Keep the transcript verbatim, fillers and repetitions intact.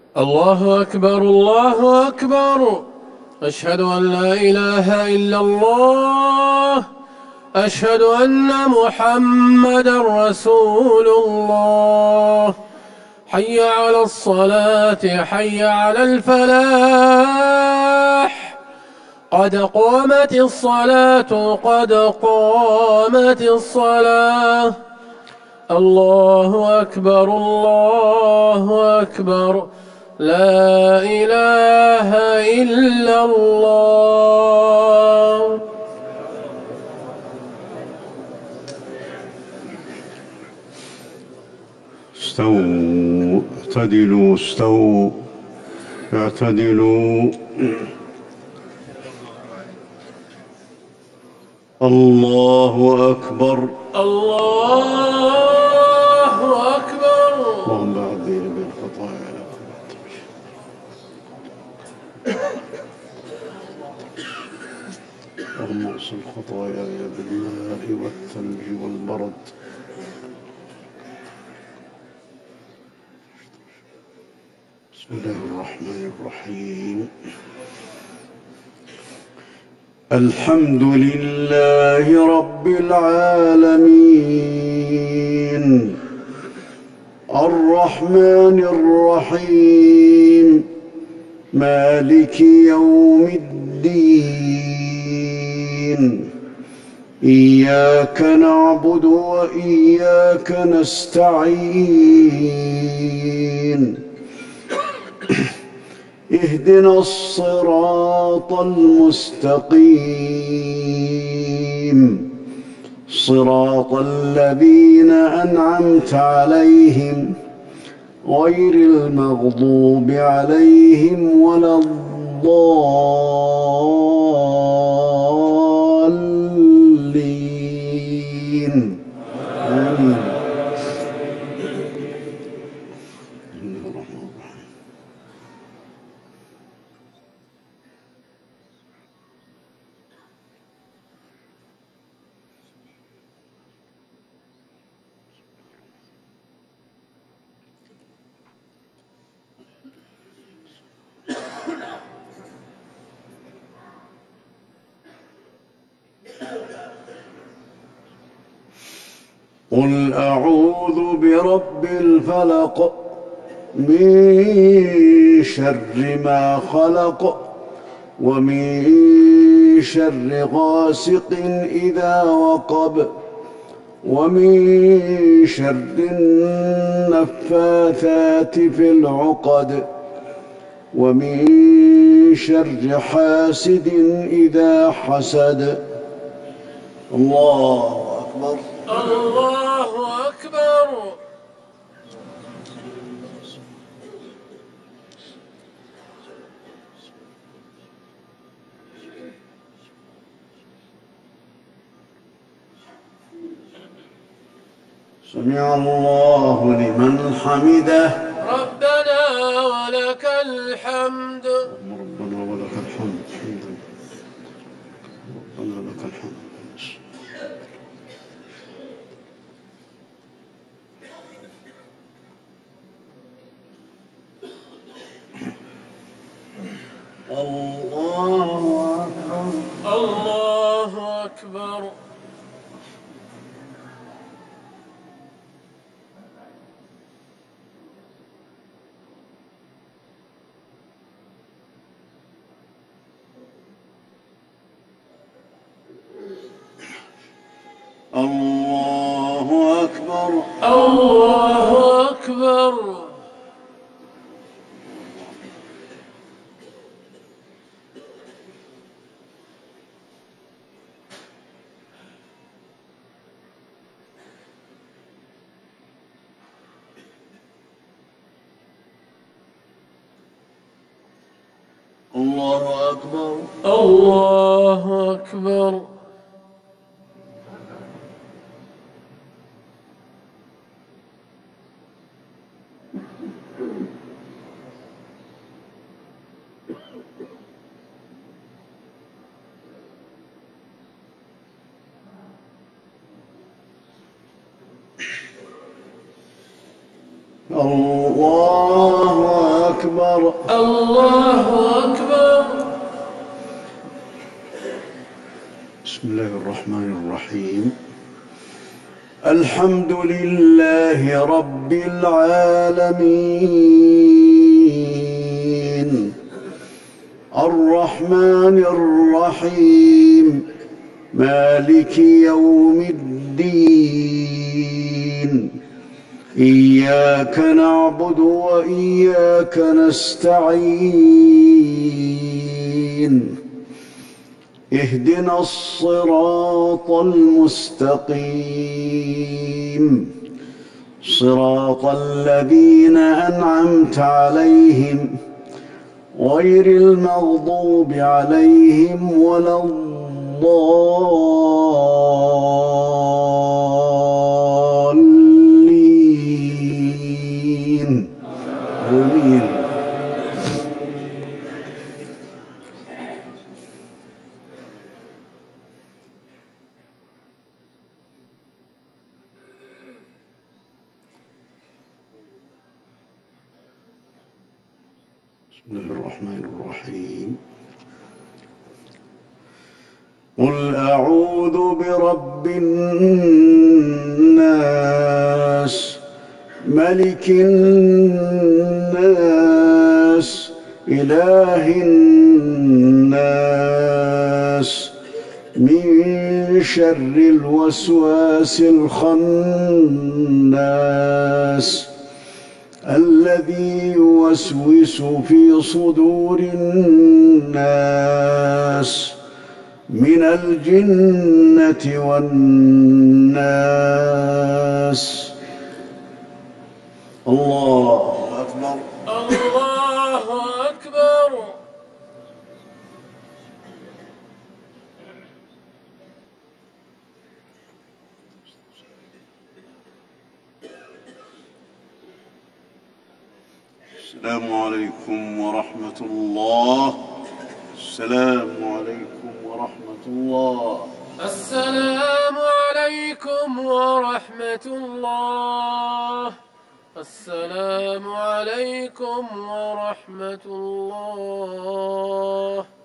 الله أكبر الله أكبر. أشهد أن لا إله إلا الله. أشهد أن محمدًا رسول الله. حي على الصلاة حي على الفلاح. قد قامت الصلاة قد قامت الصلاة. الله أكبر الله أكبر. لا إله إلا الله. استووا اعتدلوا استووا اعتدلوا. الله أكبر الله أكبر. اللهم أعذني بالخطايا اللهم اغسل خطاياي بالماء والثلج والبرد. بسم الله الرحمن الرحيم. الحمد لله رب العالمين الرحمن الرحيم مالك يوم الدين. إياك نعبد وإياك نستعين. اهدنا الصراط المستقيم صراط الذين أنعمت عليهم غير المغضوب عليهم ولا الضالين. آمين. قل أعوذ برب الفلق من شر ما خلق ومن شر غاسق إذا وقب ومن شر النفاثات في العقد ومن شر حاسد إذا حسد. الله أكبر الله أكبر. سمع الله لمن حمده. ربنا ولك الحمد. ربنا ولك الحمد. ربنا لك الحمد. الله أكبر الله أكبر. الله أكبر الله أكبر. الله أكبر الله أكبر. الله أكبر. الله أكبر. بسم الله الرحمن الرحيم. الحمد لله رب العالمين الرحمن الرحيم مالك يوم الدين إياك نعبد وإياك نستعين اهدنا الصراط المستقيم صراط الذين أنعمت عليهم غير المغضوب عليهم ولا الضالين آمين. بسم الله الرحمن الرحيم. قل أعوذ برب الناس ملك الناس إله الناس من شر الوسواس الخناس الذي يوسوس في صدور الناس من الجنة والناس. الله أكبر. الله أكبر. السلام عليكم ورحمة الله. السلام عليكم ورحمة الله. السلام عليكم ورحمة الله. السلام عليكم ورحمة الله.